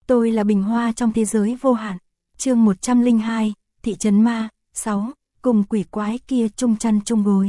Tôi là bình hoa trong thế giới vô hạn. Chương 102, Thị trấn ma, 6, cùng quỷ quái kia chung chăn chung gối.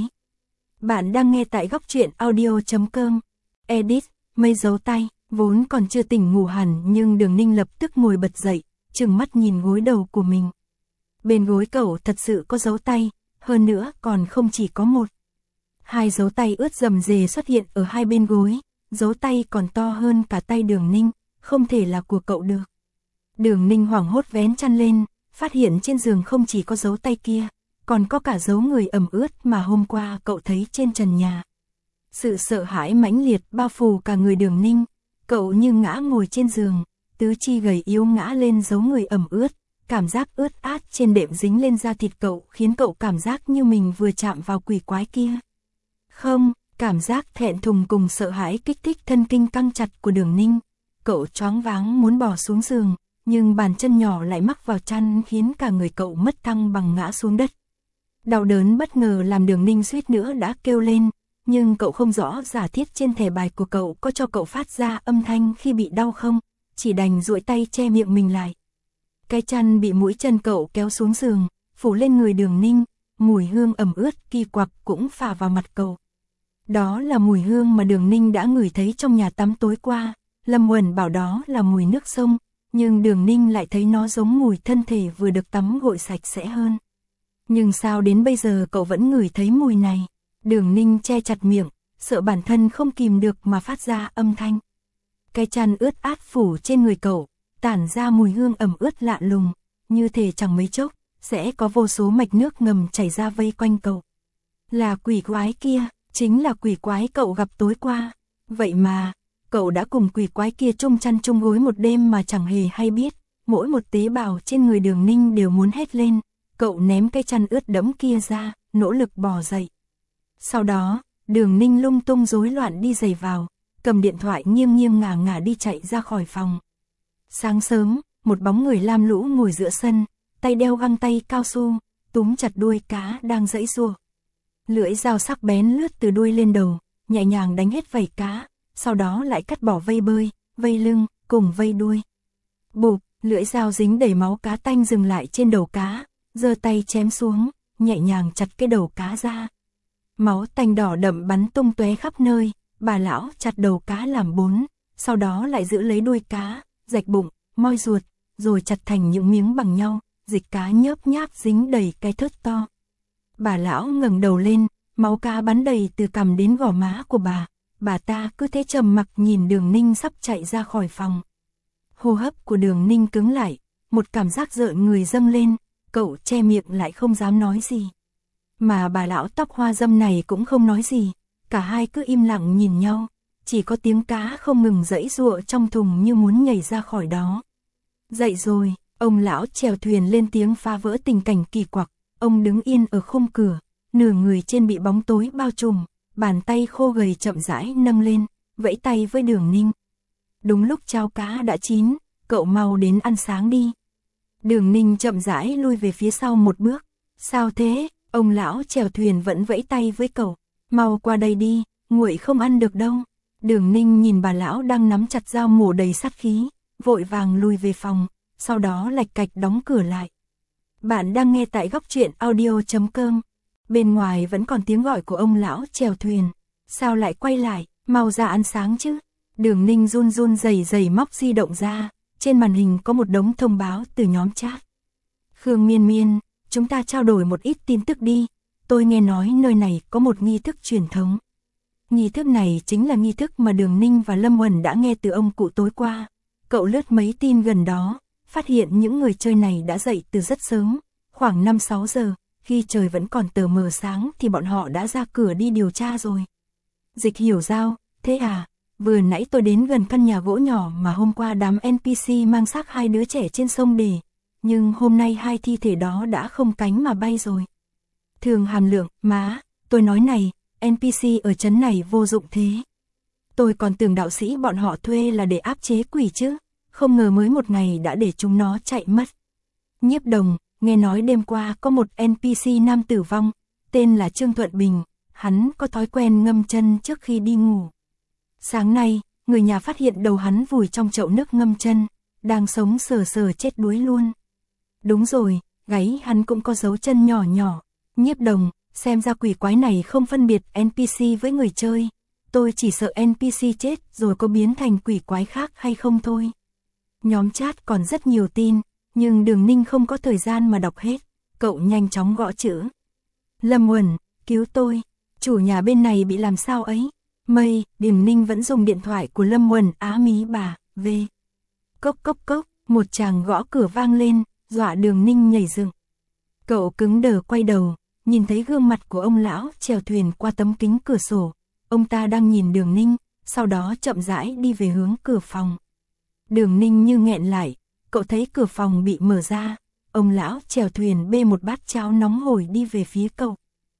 Bạn đang nghe tại góc truyện audio.com. Edit, mây giấu tay, vốn còn chưa tỉnh ngủ hẳn nhưng Đường Ninh lập tức ngồi bật dậy, trừng mắt nhìn gối đầu của mình. Bên gối cậu thật sự có dấu tay, hơn nữa còn không chỉ có một. Hai dấu tay ướt rầm rề xuất hiện ở hai bên gối, dấu tay còn to hơn cả tay Đường Ninh, không thể là của cậu được. Đường Ninh hoảng hốt vén chăn lên, phát hiện trên giường không chỉ có dấu tay kia, còn có cả dấu người ẩm ướt mà hôm qua cậu thấy trên trần nhà. Sự sợ hãi mãnh liệt bao phủ cả người Đường Ninh, cậu như ngã ngồi trên giường, tứ chi gầy yếu ngã lên dấu người ẩm ướt, cảm giác ướt át trên đệm dính lên da thịt cậu khiến cậu cảm giác như mình vừa chạm vào quỷ quái kia. Không, cảm giác thẹn thùng cùng sợ hãi kích thích thân kinh căng chặt của Đường Ninh, cậu choáng váng muốn bỏ xuống giường, nhưng bàn chân nhỏ lại mắc vào chăn khiến cả người cậu mất thăng bằng ngã xuống đất. Đau đớn bất ngờ làm Đường Ninh suýt nữa đã kêu lên, nhưng cậu không rõ giả thiết trên thẻ bài của cậu có cho cậu phát ra âm thanh khi bị đau không, chỉ đành duỗi tay che miệng mình lại. Cái chăn bị mũi chân cậu kéo xuống giường, phủ lên người Đường Ninh, mùi hương ẩm ướt kỳ quặc cũng phả vào mặt cậu. Đó là mùi hương mà Đường Ninh đã ngửi thấy trong nhà tắm tối qua, Lâm Uẩn bảo đó là mùi nước sông, nhưng Đường Ninh lại thấy nó giống mùi thân thể vừa được tắm gội sạch sẽ hơn. Nhưng sao đến bây giờ cậu vẫn ngửi thấy mùi này? Đường Ninh che chặt miệng, sợ bản thân không kìm được mà phát ra âm thanh. Cái chăn ướt át phủ trên người cậu, tản ra mùi hương ẩm ướt lạ lùng, như thể chẳng mấy chốc sẽ có vô số mạch nước ngầm chảy ra vây quanh cậu. Là quỷ quái kia, chính là quỷ quái cậu gặp tối qua. Vậy mà, cậu đã cùng quỷ quái kia chung chăn chung gối một đêm mà chẳng hề hay biết, mỗi một tế bào trên người Đường Ninh đều muốn hét lên. Cậu ném cái chăn ướt đẫm kia ra, nỗ lực bò dậy. Sau đó, Đường Ninh lung tung rối loạn đi giày vào, cầm điện thoại nghiêng nghiêng ngả ngả đi chạy ra khỏi phòng. Sáng sớm, một bóng người lam lũ ngồi giữa sân, tay đeo găng tay cao su, túm chặt đuôi cá đang giãy giụa. Lưỡi dao sắc bén lướt từ đuôi lên đầu, nhẹ nhàng đánh hết vảy cá, sau đó lại cắt bỏ vây bơi, vây lưng, cùng vây đuôi. Bụp, lưỡi dao dính đầy máu cá tanh dừng lại trên đầu cá, giơ tay chém xuống, nhẹ nhàng chặt cái đầu cá ra. Máu tanh đỏ đậm bắn tung tóe khắp nơi, bà lão chặt đầu cá làm 4, sau đó lại giữ lấy đuôi cá, rạch bụng, moi ruột, rồi chặt thành những miếng bằng nhau, dịch cá nhớp nháp dính đầy cái thớt to. Bà lão ngẩng đầu lên, máu cá bắn đầy từ cằm đến gò má của bà ta cứ thế trầm mặc nhìn Đường Ninh sắp chạy ra khỏi phòng. Hô hấp của Đường Ninh cứng lại, một cảm giác rợn người dâng lên, cậu che miệng lại không dám nói gì. Mà bà lão tóc hoa dâm này cũng không nói gì, cả hai cứ im lặng nhìn nhau, chỉ có tiếng cá không ngừng giãy giụa trong thùng như muốn nhảy ra khỏi đó. Dậy rồi, ông lão chèo thuyền lên tiếng phá vỡ tình cảnh kỳ quặc, ông đứng yên ở khung cửa, nửa người trên bị bóng tối bao trùm, bàn tay khô gầy chậm rãi nâng lên, vẫy tay với Đường Ninh. Đúng lúc cháo cá đã chín, cậu mau đến ăn sáng đi. Đường Ninh chậm rãi lui về phía sau một bước. Sao thế? Ông lão chèo thuyền vẫn vẫy tay với cậu. Mau qua đây đi, nguội không ăn được đâu. Đường Ninh nhìn bà lão đang nắm chặt dao mổ đầy sát khí, vội vàng lui về phòng, sau đó lạch cạch đóng cửa lại. Bạn đang nghe tại góc truyện audio.com. Bên ngoài vẫn còn tiếng gọi của ông lão chèo thuyền. Sao lại quay lại, mau ra ăn sáng chứ. Đường Ninh run run rẩy rẩy móc di động ra, trên màn hình có một đống thông báo từ nhóm chat. Khương Miên Miên, chúng ta trao đổi một ít tin tức đi, tôi nghe nói nơi này có một nghi thức truyền thống. Nghi thức này chính là nghi thức mà Đường Ninh và Lâm Uẩn đã nghe từ ông cụ tối qua. Cậu lướt mấy tin gần đó, phát hiện những người chơi này đã dậy từ rất sớm, khoảng 5-6 giờ, khi trời vẫn còn tờ mờ sáng thì bọn họ đã ra cửa đi điều tra rồi. Dịch Hiểu Giao, thế à? Vừa nãy tôi đến gần căn nhà gỗ nhỏ mà hôm qua đám NPC mang xác 2 đứa trẻ trên sông để, nhưng hôm nay 2 thi thể đó đã không cánh mà bay rồi. Thường Hàm Lượng, má, tôi nói này, NPC ở trấn này vô dụng thế. Tôi còn tưởng đạo sĩ bọn họ thuê là để áp chế quỷ chứ, không ngờ mới một ngày đã để chúng nó chạy mất. Nhiếp Đồng, nghe nói đêm qua có một NPC nam tử vong, tên là Trương Thuận Bình, hắn có thói quen ngâm chân trước khi đi ngủ. Sáng nay, người nhà phát hiện đầu hắn vùi trong chậu nước ngâm chân, đang sống sờ sờ chết đuối luôn. Đúng rồi, gáy hắn cũng có dấu chân nhỏ nhỏ. Nhiếp Đồng, xem ra quỷ quái này không phân biệt NPC với người chơi. Tôi chỉ sợ NPC chết rồi có biến thành quỷ quái khác hay không thôi. Nhóm chat còn rất nhiều tin, nhưng Đường Ninh không có thời gian mà đọc hết. Cậu nhanh chóng gõ chữ. Lâm Uẩn, cứu tôi. Chủ nhà bên này bị làm sao ấy? Mây, Đường Ninh vẫn dùng điện thoại của Lâm Uẩn á mí bà, về. Cốc cốc cốc, một chàng gõ cửa vang lên, dọa Đường Ninh nhảy dựng. Cậu cứng đờ quay đầu, nhìn thấy gương mặt của ông lão chèo thuyền qua tấm kính cửa sổ. Ông ta đang nhìn Đường Ninh, sau đó chậm rãi đi về hướng cửa phòng. Đường Ninh như nghẹn lại, cậu thấy cửa phòng bị mở ra. Ông lão chèo thuyền bê một bát cháo nóng hổi đi về phía cậu.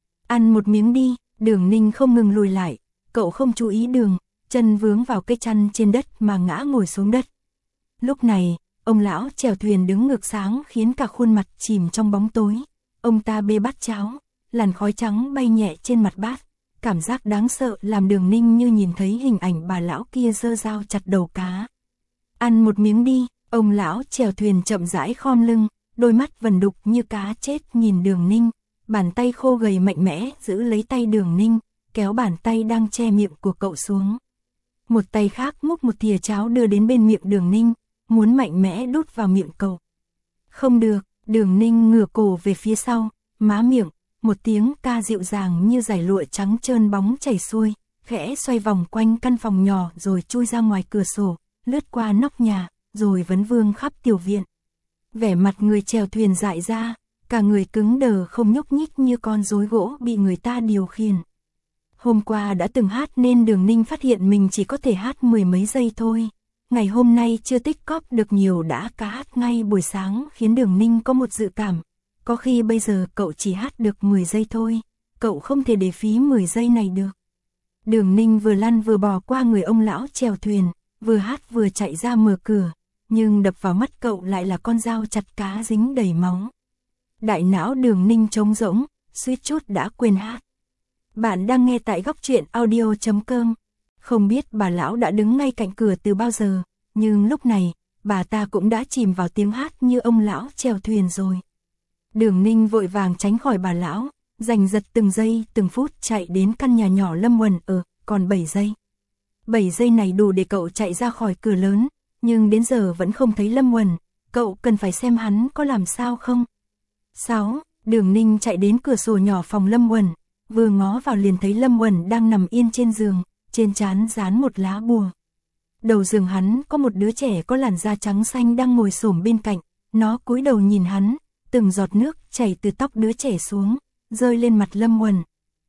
Ăn một miếng đi, Đường Ninh không ngừng lùi lại. Cậu không chú ý đường, chân vướng vào cây chăn trên đất mà ngã ngồi xuống đất. Lúc này, ông lão chèo thuyền đứng ngược sáng khiến cả khuôn mặt chìm trong bóng tối. Ông ta bê bát cháo, làn khói trắng bay nhẹ trên mặt bát. Cảm giác đáng sợ làm Đường Ninh như nhìn thấy hình ảnh bà lão kia giơ dao chặt đầu cá. Ăn một miếng đi, ông lão chèo thuyền chậm rãi khom lưng, đôi mắt vần đục như cá chết nhìn Đường Ninh. Bàn tay khô gầy mạnh mẽ giữ lấy tay Đường Ninh, kéo bàn tay đang che miệng của cậu xuống. Một tay khác múc một thìa cháo đưa đến bên miệng Đường Ninh, muốn mạnh mẽ đút vào miệng cậu. Không được, Đường Ninh ngửa cổ về phía sau, má miệng, một tiếng ca dịu dàng như dải lụa trắng trơn bóng chảy xuôi, khẽ xoay vòng quanh căn phòng nhỏ rồi chui ra ngoài cửa sổ, lướt qua nóc nhà, rồi vấn vương khắp tiểu viện. Vẻ mặt người chèo thuyền dại ra, cả người cứng đờ không nhúc nhích như con rối gỗ bị người ta điều khiển. Hôm qua đã từng hát nên Đường Ninh phát hiện mình chỉ có thể hát mười mấy giây thôi. Ngày hôm nay chưa tích cóp được nhiều đã cá hát ngay buổi sáng khiến Đường Ninh có một dự cảm. Có khi bây giờ cậu chỉ hát được 10 giây thôi, cậu không thể để phí 10 giây này được. Đường Ninh vừa lăn vừa bò qua người ông lão chèo thuyền, vừa hát vừa chạy ra mở cửa, nhưng đập vào mắt cậu lại là con dao chặt cá dính đầy máu. Đại não Đường Ninh trống rỗng, suýt chút đã quên hát. Bạn đang nghe tại góc truyện audio.com. Không biết bà lão đã đứng ngay cạnh cửa từ bao giờ, nhưng lúc này, bà ta cũng đã chìm vào tiếng hát như ông lão chèo thuyền rồi. Đường Ninh vội vàng tránh khỏi bà lão, giành giật từng giây từng phút chạy đến căn nhà nhỏ Lâm Uẩn ở, còn 7 giây. 7 giây này đủ để cậu chạy ra khỏi cửa lớn, nhưng đến giờ vẫn không thấy Lâm Uẩn, cậu cần phải xem hắn có làm sao không. 6. Đường Ninh chạy đến cửa sổ nhỏ phòng Lâm Uẩn, vừa ngó vào liền thấy Lâm Uẩn đang nằm yên trên giường, trên trán dán một lá bùa. Đầu giường hắn có một đứa trẻ có làn da trắng xanh đang ngồi xổm bên cạnh, nó cúi đầu nhìn hắn, từng giọt nước chảy từ tóc đứa trẻ xuống, rơi lên mặt Lâm Uẩn.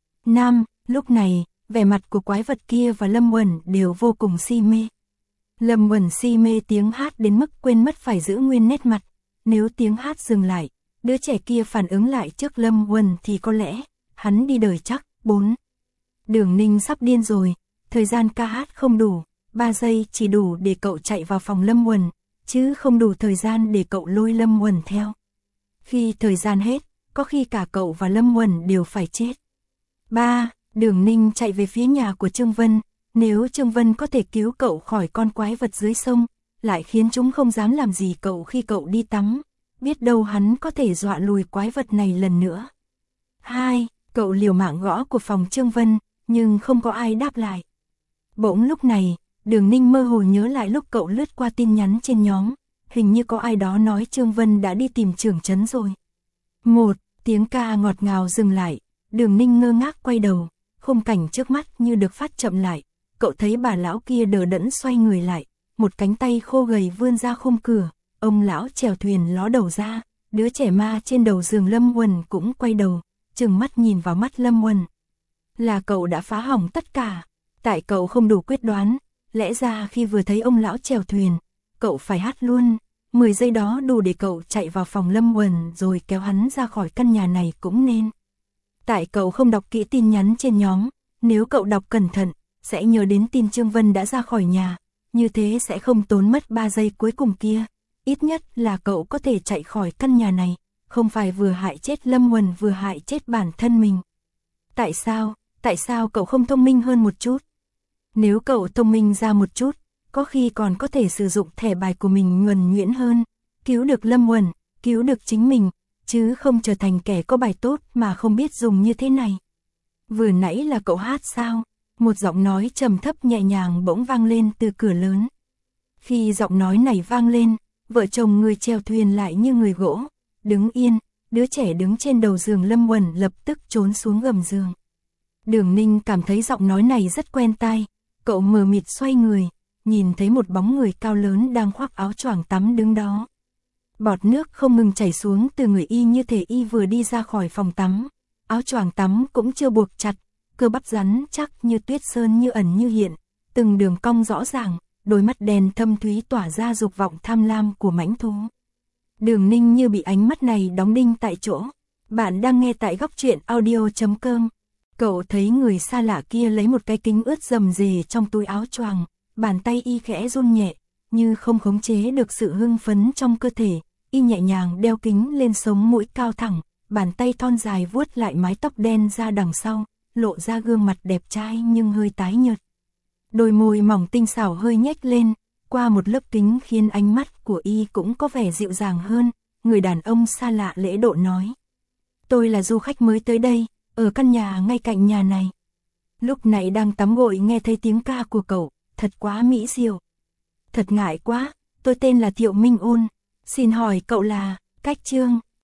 Lúc này, vẻ mặt của quái vật kia và Lâm Uẩn đều vô cùng si mê. Lâm Uẩn si mê tiếng hát đến mức quên mất phải giữ nguyên nét mặt, nếu tiếng hát dừng lại, đứa trẻ kia phản ứng lại trước Lâm Uẩn thì có lẽ hắn đi đời chắc. 4. Đường Ninh sắp điên rồi, thời gian ca hát không đủ, 3 giây chỉ đủ để cậu chạy vào phòng Lâm Uẩn, chứ không đủ thời gian để cậu lôi Lâm Uẩn theo. Khi thời gian hết, có khi cả cậu và Lâm Uẩn đều phải chết. 3. Đường Ninh chạy về phía nhà của Trương Vân, nếu Trương Vân có thể cứu cậu khỏi con quái vật dưới sông, lại khiến chúng không dám làm gì cậu khi cậu đi tắm, biết đâu hắn có thể dọa lùi quái vật này lần nữa. 2. Cậu liều mạng gõ của phòng Trương Vân, nhưng không có ai đáp lại. Bỗng lúc này, Đường Ninh mơ hồ nhớ lại lúc cậu lướt qua tin nhắn trên nhóm, hình như có ai đó nói Trương Vân đã đi tìm trưởng trấn rồi. 1. Tiếng ca ngọt ngào dừng lại, Đường Ninh ngơ ngác quay đầu, khung cảnh trước mắt như được phát chậm lại, cậu thấy bà lão kia đờ đẫn xoay người lại, một cánh tay khô gầy vươn ra khung cửa, ông lão chèo thuyền ló đầu ra, đứa trẻ ma trên đầu giường Lâm Uẩn cũng quay đầu, trừng mắt nhìn vào mắt Lâm Uẩn. Là cậu đã phá hỏng tất cả, tại cậu không đủ quyết đoán, lẽ ra khi vừa thấy ông lão chèo thuyền, cậu phải hát luôn, 10 giây đó đủ để cậu chạy vào phòng Lâm Uẩn rồi kéo hắn ra khỏi căn nhà này cũng nên. Tại cậu không đọc kỹ tin nhắn trên nhóm, nếu cậu đọc cẩn thận, sẽ nhớ đến tin Trương Vân đã ra khỏi nhà, như thế sẽ không tốn mất 3 giây cuối cùng kia, ít nhất là cậu có thể chạy khỏi căn nhà này, không phải vừa hại chết Lâm Uẩn vừa hại chết bản thân mình. Tại sao cậu không thông minh hơn một chút? Nếu cậu thông minh ra một chút, có khi còn có thể sử dụng thẻ bài của mình nhuần nhuyễn hơn, cứu được Lâm Uẩn, cứu được chính mình, chứ không trở thành kẻ có bài tốt mà không biết dùng như thế này. Vừa nãy là cậu hát sao? Một giọng nói trầm thấp nhẹ nhàng bỗng vang lên từ cửa lớn. Khi giọng nói này vang lên, vợ chồng người chèo thuyền lại như người gỗ, đứng yên, đứa trẻ đứng trên đầu giường Lâm Uẩn lập tức trốn xuống gầm giường. Đường Ninh cảm thấy giọng nói này rất quen tai, cậu mờ mịt xoay người, nhìn thấy một bóng người cao lớn đang khoác áo choàng tắm đứng đó. Bọt nước không ngừng chảy xuống từ người y như thể y vừa đi ra khỏi phòng tắm, áo choàng tắm cũng chưa buộc chặt, cơ bắp rắn chắc như tuyết sơn như ẩn như hiện, từng đường cong rõ ràng, đôi mắt đen thâm thúy tỏa ra dục vọng tham lam của mãnh thú. Đường Ninh như bị ánh mắt này đóng đinh tại chỗ. Bạn đang nghe tại góc truyện audio.com. Cậu thấy người xa lạ kia lấy một cái kính ướt rầm rề trong túi áo choàng, bàn tay y khẽ run nhẹ, như không khống chế được sự hưng phấn trong cơ thể, y nhẹ nhàng đeo kính lên sống mũi cao thẳng, bàn tay thon dài vuốt lại mái tóc đen ra đằng sau, lộ ra gương mặt đẹp trai nhưng hơi tái nhợt. Đôi môi mỏng tinh xảo hơi nhếch lên, qua một lớp kính khiến ánh mắt của y cũng có vẻ dịu dàng hơn, người đàn ông xa lạ lễ độ nói. Tôi là du khách mới tới đây, ở căn nhà ngay cạnh nhà này. Lúc này đang tắm gội nghe thấy tiếng ca của cậu, thật quá mỹ diệu. Thật ngại quá, tôi tên là Thiệu Minh Ôn, xin hỏi cậu là, Cách Trương.